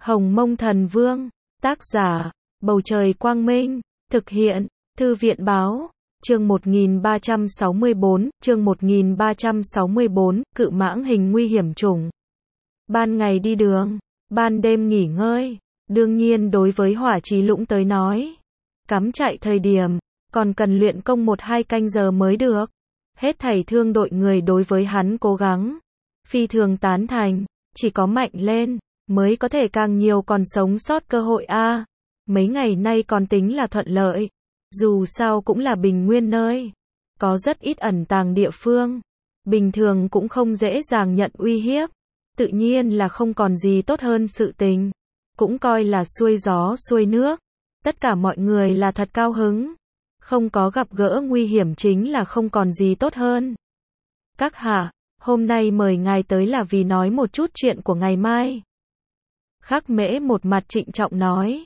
Hồng Mông Thần Vương, tác giả, Bầu Trời Quang Minh, thực hiện, Thư viện Báo, chương 1364, cự mãng hình nguy hiểm chủng. Ban ngày đi đường, ban đêm nghỉ ngơi, đương nhiên đối với Hỏa Chí Lũng tới nói, cắm trại thời điểm, còn cần luyện công 1-2 canh giờ mới được. Hết thảy thương đội người đối với hắn cố gắng, phi thường tán thành, chỉ có mạnh lên, mới có thể càng nhiều còn sống sót cơ hội a. Mấy ngày nay còn tính là thuận lợi, dù sao cũng là bình nguyên nơi, có rất ít ẩn tàng địa phương, bình thường cũng không dễ dàng nhận uy hiếp, tự nhiên là không còn gì tốt hơn sự tình, cũng coi là xuôi gió xuôi nước, tất cả mọi người là thật cao hứng, không có gặp gỡ nguy hiểm chính là không còn gì tốt hơn. Các hạ, hôm nay mời ngài tới là vì nói một chút chuyện của ngày mai. Khắc Mễ một mặt trịnh trọng nói.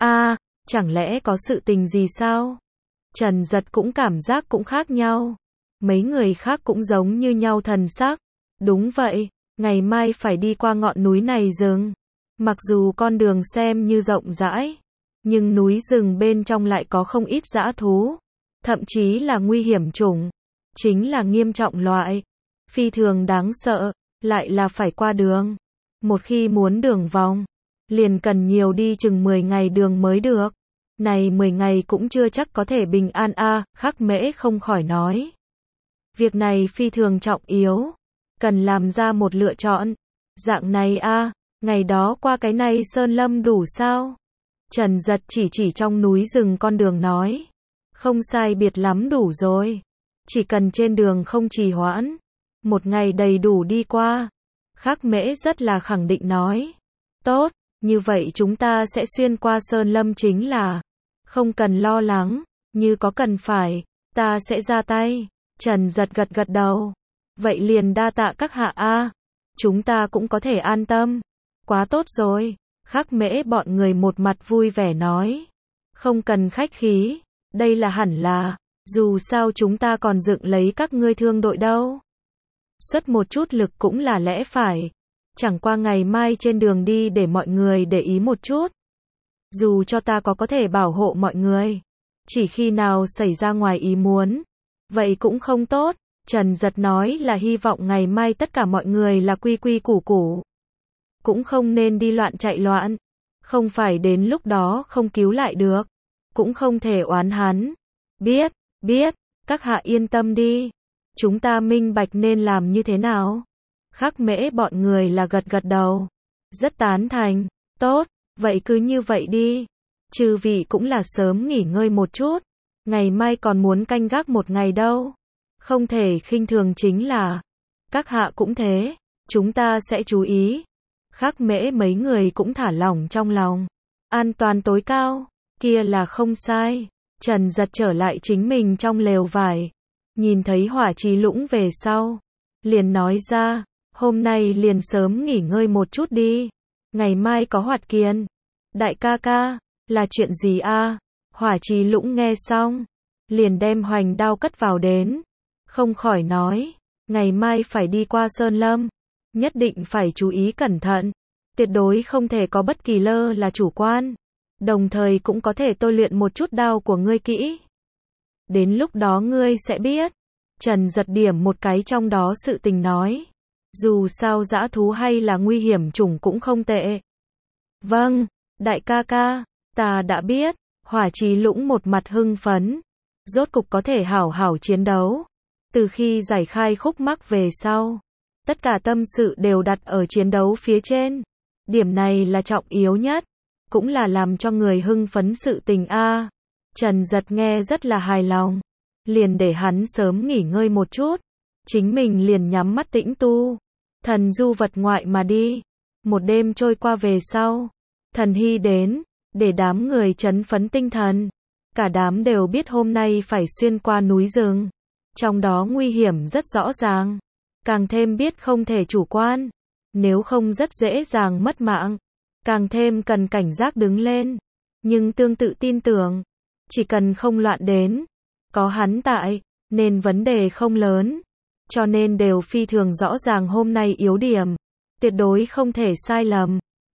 Chẳng lẽ có sự tình gì sao? Trần Giật cũng cảm giác cũng khác nhau. Mấy người khác cũng giống như nhau thần sắc. Đúng vậy, ngày mai phải đi qua ngọn núi này rừng. Mặc dù con đường xem như rộng rãi, nhưng núi rừng bên trong lại có không ít dã thú. Thậm chí là nguy hiểm chủng. Chính là nghiêm trọng loại. Phi thường đáng sợ, lại là phải qua đường. Một khi muốn đường vòng, liền cần nhiều đi chừng 10 ngày đường mới được. Này 10 ngày cũng chưa chắc có thể bình an Khắc Mễ không khỏi nói. Việc này phi thường trọng yếu, cần làm ra một lựa chọn. Dạng này ngày đó qua cái này sơn lâm đủ sao? Trần Giật chỉ trong núi rừng con đường nói. Không sai biệt lắm đủ rồi. Chỉ cần trên đường không trì hoãn, một ngày đầy đủ đi qua. Khắc Mễ rất là khẳng định nói. Tốt, như vậy chúng ta sẽ xuyên qua sơn lâm chính là. Không cần lo lắng, như có cần phải, ta sẽ ra tay. Trần Giật gật đầu. Vậy liền đa tạ các hạ chúng ta cũng có thể an tâm. Quá tốt rồi. Khắc Mễ bọn người một mặt vui vẻ nói. Không cần khách khí, đây là hẳn là, dù sao chúng ta còn dựng lấy các ngươi thương đội đâu. Xuất một chút lực cũng là lẽ phải. Chẳng qua ngày mai trên đường đi để mọi người để ý một chút. Dù cho ta có thể bảo hộ mọi người, chỉ khi nào xảy ra ngoài ý muốn, vậy cũng không tốt. Trần Giật nói là hy vọng ngày mai tất cả mọi người là quy quy củ củ. Cũng không nên đi loạn chạy loạn. Không phải đến lúc đó không cứu lại được. Cũng không thể oán hắn. Biết, các hạ yên tâm đi. Chúng ta minh bạch nên làm như thế nào. Khắc Mễ bọn người là gật đầu. Rất tán thành. Tốt, vậy cứ như vậy đi. Chư vị cũng là sớm nghỉ ngơi một chút. Ngày mai còn muốn canh gác một ngày đâu. Không thể khinh thường chính là. Các hạ cũng thế. Chúng ta sẽ chú ý. Khắc Mễ mấy người cũng thả lỏng trong lòng. An toàn tối cao. Kia là không sai. Trần Giật trở lại chính mình trong lều vải. Nhìn thấy Hỏa Chí Lũng về sau, liền nói ra, hôm nay liền sớm nghỉ ngơi một chút đi. Ngày mai có hoạt kiến. Đại ca, là chuyện gì Hỏa Chí Lũng nghe xong, liền đem hoành đao cất vào đến. Không khỏi nói, ngày mai phải đi qua sơn lâm. Nhất định phải chú ý cẩn thận. Tuyệt đối không thể có bất kỳ lơ là chủ quan. Đồng thời cũng có thể tôi luyện một chút đao của ngươi kỹ. Đến lúc đó ngươi sẽ biết. Trần Giật điểm một cái trong đó sự tình nói. Dù sao dã thú hay là nguy hiểm chủng cũng không tệ. Vâng, đại ca, ta đã biết. Hỏa Chí Lũng một mặt hưng phấn. Rốt cục có thể hảo hảo chiến đấu. Từ khi giải khai khúc mắc về sau, tất cả tâm sự đều đặt ở chiến đấu phía trên. Điểm này là trọng yếu nhất. Cũng là làm cho người hưng phấn sự tình Trần Giật nghe rất là hài lòng. Liền để hắn sớm nghỉ ngơi một chút. Chính mình liền nhắm mắt tĩnh tu. Thần du vật ngoại mà đi. Một đêm trôi qua về sau. Thần hy đến. Để đám người trấn phấn tinh thần. Cả đám đều biết hôm nay phải xuyên qua núi rừng. Trong đó nguy hiểm rất rõ ràng. Càng thêm biết không thể chủ quan. Nếu không rất dễ dàng mất mạng. Càng thêm cần cảnh giác đứng lên. Nhưng tương tự tin tưởng. Chỉ cần không loạn đến. Có hắn tại, nên vấn đề không lớn. Cho nên đều phi thường rõ ràng hôm nay yếu điểm. Tuyệt đối không thể sai lầm.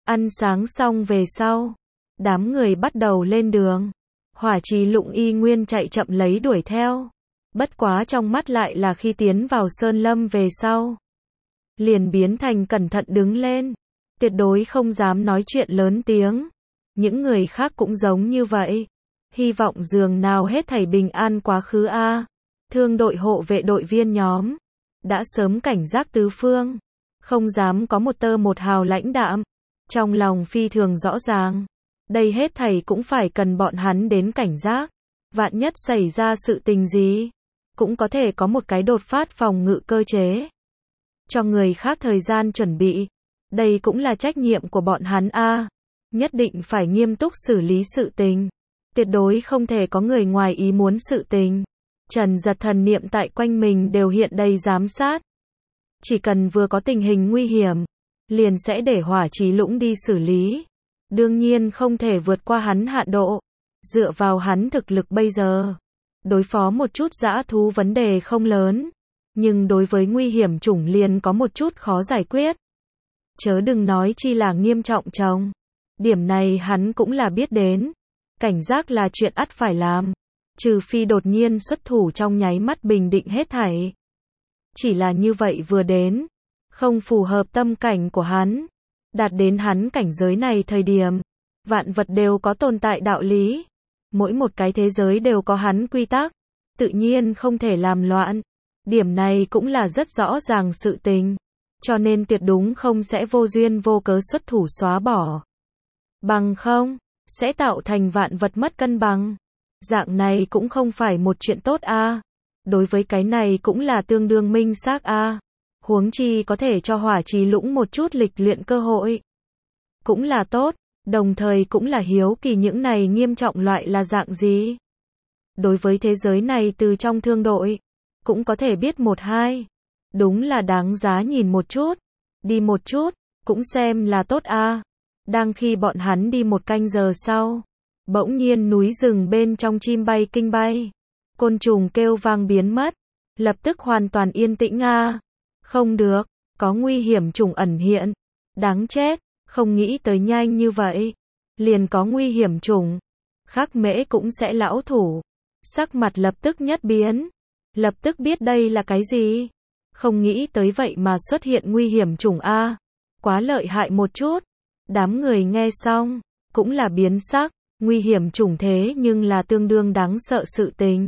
Ăn sáng xong về sau, đám người bắt đầu lên đường. Hỏa Trì Lụng y nguyên chạy chậm lấy đuổi theo. Bất quá trong mắt lại là khi tiến vào sơn lâm về sau, liền biến thành cẩn thận đứng lên, tuyệt đối không dám nói chuyện lớn tiếng. Những người khác cũng giống như vậy, hy vọng dường nào hết thảy bình an quá khứ a. Thương đội hộ vệ đội viên nhóm đã sớm cảnh giác tứ phương, không dám có một tơ một hào lãnh đạm, trong lòng phi thường rõ ràng, đây hết thảy cũng phải cần bọn hắn đến cảnh giác, vạn nhất xảy ra sự tình gì, cũng có thể có một cái đột phát phòng ngự cơ chế, cho người khác thời gian chuẩn bị. Đây cũng là trách nhiệm của bọn hắn a, nhất định phải nghiêm túc xử lý sự tình, tuyệt đối không thể có người ngoài ý muốn sự tình. Trần Giật thần niệm tại quanh mình đều hiện đầy giám sát, chỉ cần vừa có tình hình nguy hiểm, liền sẽ để Hỏa Trì Lũng đi xử lý. Đương nhiên không thể vượt qua hắn hạn độ, dựa vào hắn thực lực bây giờ, đối phó một chút dã thú vấn đề không lớn, nhưng đối với nguy hiểm chủng liền có một chút khó giải quyết. Chớ đừng nói chi là nghiêm trọng trông. Điểm này hắn cũng là biết đến. Cảnh giác là chuyện ắt phải làm, trừ phi đột nhiên xuất thủ trong nháy mắt bình định hết thảy. Chỉ là như vậy vừa đến, không phù hợp tâm cảnh của hắn. Đạt đến hắn cảnh giới này thời điểm, vạn vật đều có tồn tại đạo lý. Mỗi một cái thế giới đều có hắn quy tắc, tự nhiên không thể làm loạn. Điểm này cũng là rất rõ ràng sự tình, cho nên tuyệt đúng không sẽ vô duyên vô cớ xuất thủ xóa bỏ. Bằng không, sẽ tạo thành vạn vật mất cân bằng. Dạng này cũng không phải một chuyện tốt a. Đối với cái này cũng là tương đương minh xác a. Huống chi có thể cho Hỏa Trì Lũng một chút lịch luyện cơ hội, cũng là tốt, đồng thời cũng là hiếu kỳ những này nghiêm trọng loại là dạng gì. Đối với thế giới này từ trong thương đội, cũng có thể biết một hai, đúng là đáng giá nhìn một chút, đi một chút, cũng xem là tốt a. Đang khi bọn hắn đi một canh giờ sau, bỗng nhiên núi rừng bên trong chim bay kinh bay, côn trùng kêu vang biến mất, lập tức hoàn toàn yên tĩnh a. Không được, có nguy hiểm trùng ẩn hiện, đáng chết, không nghĩ tới nhanh như vậy, liền có nguy hiểm trùng. Khắc Mễ cũng sẽ lão thủ, sắc mặt lập tức nhất biến, lập tức biết đây là cái gì, không nghĩ tới vậy mà xuất hiện nguy hiểm trùng a, quá lợi hại một chút. Đám người nghe xong, cũng là biến sắc, nguy hiểm trùng thế nhưng là tương đương đáng sợ sự tình.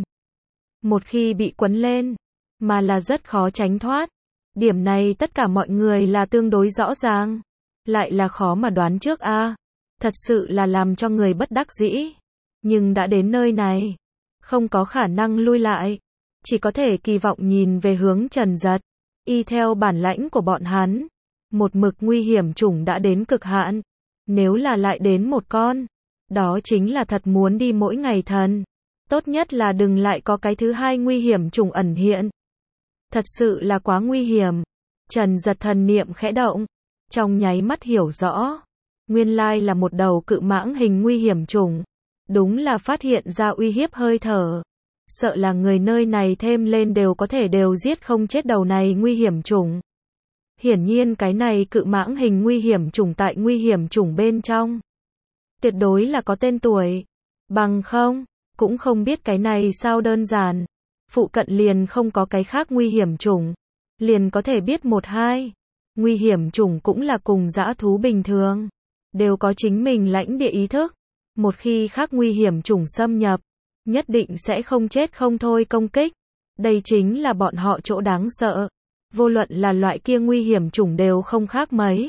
Một khi bị quấn lên, mà là rất khó tránh thoát. Điểm này tất cả mọi người là tương đối rõ ràng, lại là khó mà đoán trước a. Thật sự là làm cho người bất đắc dĩ. Nhưng đã đến nơi này, không có khả năng lui lại, chỉ có thể kỳ vọng nhìn về hướng Trần Giật. Y theo bản lãnh của bọn hắn, một mực nguy hiểm chủng đã đến cực hạn, nếu là lại đến một con, đó chính là thật muốn đi mỗi ngày thần. Tốt nhất là đừng lại có cái thứ hai nguy hiểm trùng ẩn hiện. Thật sự là quá nguy hiểm. Trần Giật thần niệm khẽ động, trong nháy mắt hiểu rõ, nguyên lai là một đầu cự mãng hình nguy hiểm trùng. Đúng là phát hiện ra uy hiếp hơi thở. Sợ là người nơi này thêm lên đều có thể đều giết không chết đầu này nguy hiểm trùng. Hiển nhiên cái này cự mãng hình nguy hiểm trùng tại nguy hiểm trùng bên trong, tuyệt đối là có tên tuổi. Bằng không, cũng không biết cái này sao đơn giản. Phụ cận liền không có cái khác nguy hiểm trùng, liền có thể biết một hai. Nguy hiểm trùng cũng là cùng dã thú bình thường, đều có chính mình lãnh địa ý thức. Một khi khác nguy hiểm trùng xâm nhập, nhất định sẽ không chết không thôi công kích. Đây chính là bọn họ chỗ đáng sợ. Vô luận là loại kia nguy hiểm trùng đều không khác mấy.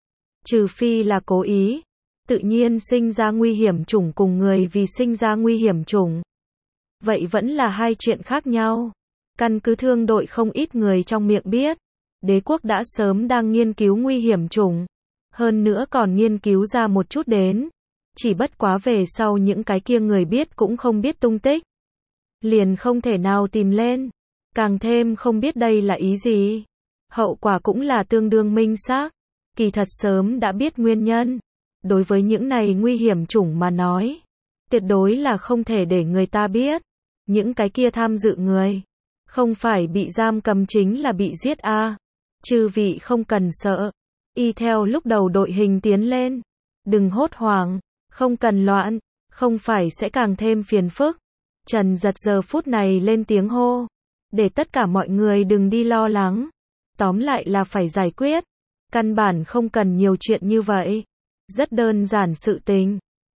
Trừ phi là cố ý, tự nhiên sinh ra nguy hiểm trùng cùng người vì sinh ra nguy hiểm trùng, vậy vẫn là hai chuyện khác nhau. Căn cứ thương đội không ít người trong miệng biết, đế quốc đã sớm đang nghiên cứu nguy hiểm trùng, hơn nữa còn nghiên cứu ra một chút đến. Chỉ bất quá về sau những cái kia người biết cũng không biết tung tích, liền không thể nào tìm lên, càng thêm không biết đây là ý gì. Hậu quả cũng là tương đương minh xác, kỳ thật sớm đã biết nguyên nhân. Đối với những này nguy hiểm chủng mà nói, tuyệt đối là không thể để người ta biết. Những cái kia tham dự người, không phải bị giam cầm chính là bị giết a. Chư vị không cần sợ, y theo lúc đầu đội hình tiến lên. Đừng hốt hoảng, không cần loạn, không phải sẽ càng thêm phiền phức. Trần Giật giờ phút này lên tiếng hô, để tất cả mọi người đừng đi lo lắng. Tóm lại là phải giải quyết. Căn bản không cần nhiều chuyện như vậy. Rất đơn giản sự tình.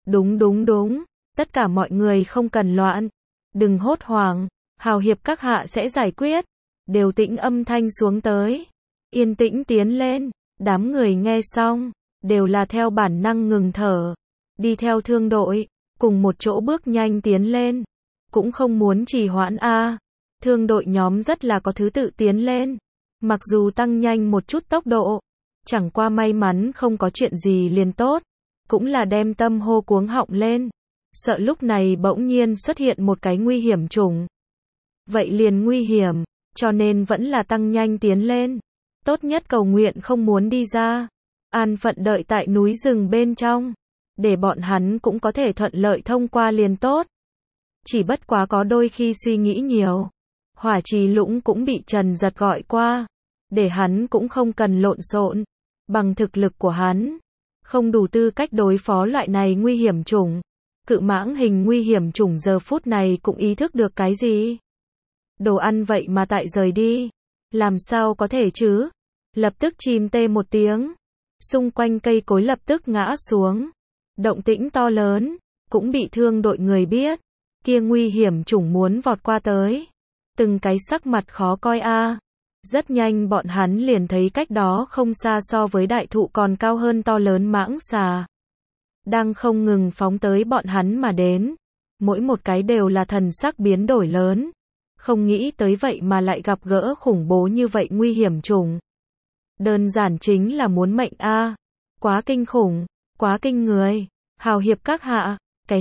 Đúng. Tất cả mọi người không cần loạn. Đừng hốt hoảng. Hào hiệp các hạ sẽ giải quyết. Đều tĩnh âm thanh xuống tới. Yên tĩnh tiến lên. Đám người nghe xong. Đều là theo bản năng ngừng thở. Đi theo thương đội. Cùng một chỗ bước nhanh tiến lên. Cũng không muốn trì hoãn a. Thương đội nhóm rất là có thứ tự tiến lên. Mặc dù tăng nhanh một chút tốc độ. Chẳng qua may mắn không có chuyện gì liền tốt. Cũng là đem tâm hô cuống họng lên. Sợ lúc này bỗng nhiên xuất hiện một cái nguy hiểm trùng. Vậy liền nguy hiểm, cho nên vẫn là tăng nhanh tiến lên. Tốt nhất cầu nguyện không muốn đi ra. An phận đợi tại núi rừng bên trong. Để bọn hắn cũng có thể thuận lợi thông qua liền tốt. Chỉ bất quá có đôi khi suy nghĩ nhiều. Hỏa Trì Lũng cũng bị Trần Giật gọi qua. Để hắn cũng không cần lộn xộn. Bằng thực lực của hắn. Không đủ tư cách đối phó loại này nguy hiểm chủng. Cự mãng hình nguy hiểm chủng giờ phút này cũng ý thức được cái gì. Đồ ăn vậy mà tại rời đi. Làm sao có thể chứ? Lập tức chìm tê một tiếng. Xung quanh cây cối lập tức ngã xuống. Động tĩnh to lớn. Cũng bị thương đội người biết. Kia nguy hiểm chủng muốn vọt qua tới. Từng cái sắc mặt khó coi a. Rất nhanh bọn hắn liền thấy cách đó không xa so với đại thụ còn cao hơn to lớn mãng xà. Đang không ngừng phóng tới bọn hắn mà đến. Mỗi một cái đều là thần sắc biến đổi lớn. Không nghĩ tới vậy mà lại gặp gỡ khủng bố như vậy nguy hiểm trùng. Đơn giản chính là muốn mệnh a. Quá kinh khủng, quá kinh người. Hào hiệp các hạ, cái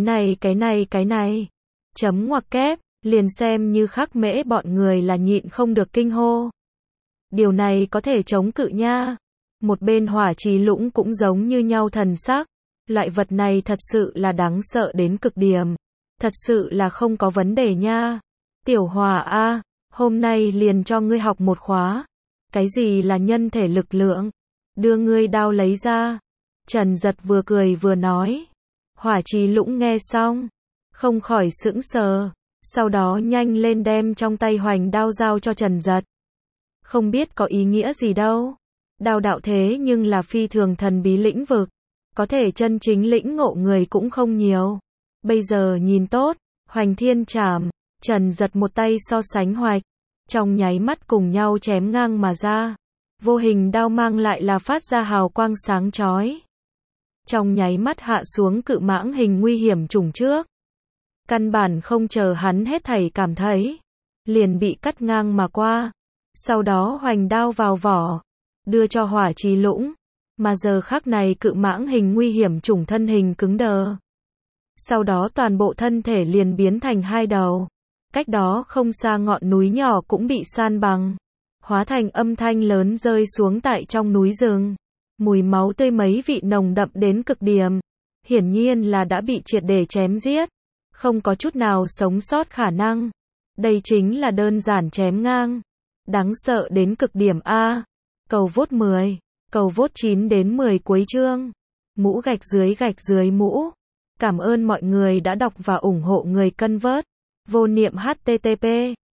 này. Chấm ngoặc kép, liền xem như Khắc Mễ bọn người là nhịn không được kinh hô. Điều này có thể chống cự nha. Một bên Hỏa Trì Lũng cũng giống như nhau thần sắc. Loại vật này thật sự là đáng sợ đến cực điểm. Thật sự là không có vấn đề nha. Tiểu Hòa a, hôm nay liền cho ngươi học một khóa. Cái gì là nhân thể lực lượng? Đưa ngươi đao lấy ra. Trần Giật vừa cười vừa nói. Hỏa Trì Lũng nghe xong, không khỏi sững sờ. Sau đó nhanh lên đem trong tay hoành đao giao cho Trần Giật. Không biết có ý nghĩa gì đâu. Đao đạo thế nhưng là phi thường thần bí lĩnh vực. Có thể chân chính lĩnh ngộ người cũng không nhiều. Bây giờ nhìn tốt, Hoành Thiên Trảm, Trần Giật một tay so sánh hoạch. Trong nháy mắt cùng nhau chém ngang mà ra. Vô hình đao mang lại là phát ra hào quang sáng chói. Trong nháy mắt hạ xuống cự mãng hình nguy hiểm trùng trước. Căn bản không chờ hắn hết thảy cảm thấy. Liền bị cắt ngang mà qua. Sau đó hoành đao vào vỏ. Đưa cho Hỏa Trì Lũng. Mà giờ khắc này cự mãng hình nguy hiểm trùng thân hình cứng đờ. Sau đó toàn bộ thân thể liền biến thành hai đầu. Cách đó không xa ngọn núi nhỏ cũng bị san bằng. Hóa thành âm thanh lớn rơi xuống tại trong núi rừng. Mùi máu tươi mấy vị nồng đậm đến cực điểm. Hiển nhiên là đã bị triệt để chém giết. Không có chút nào sống sót khả năng. Đây chính là đơn giản chém ngang. Đáng sợ đến cực điểm a. Cầu vote 10. Cầu vote 9 đến 10 cuối chương. Mũ gạch dưới mũ. Cảm ơn mọi người đã đọc và ủng hộ người cân vớt. Vô niệm http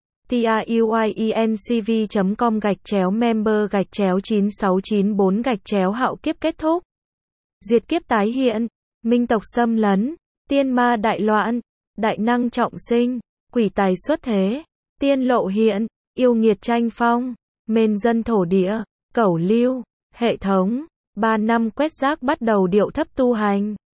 truyencv.com/member/9694 hạo kiếp kết thúc. Diệt kiếp tái hiện. Minh tộc xâm lấn. Tiên ma đại loạn. Đại năng trọng sinh. Quỷ tài xuất thế. Tiên lộ hiện. Yêu nghiệt tranh phong. Mên dân thổ địa. Cẩu lưu. Hệ thống. 3 năm quét rác bắt đầu điệu thấp tu hành.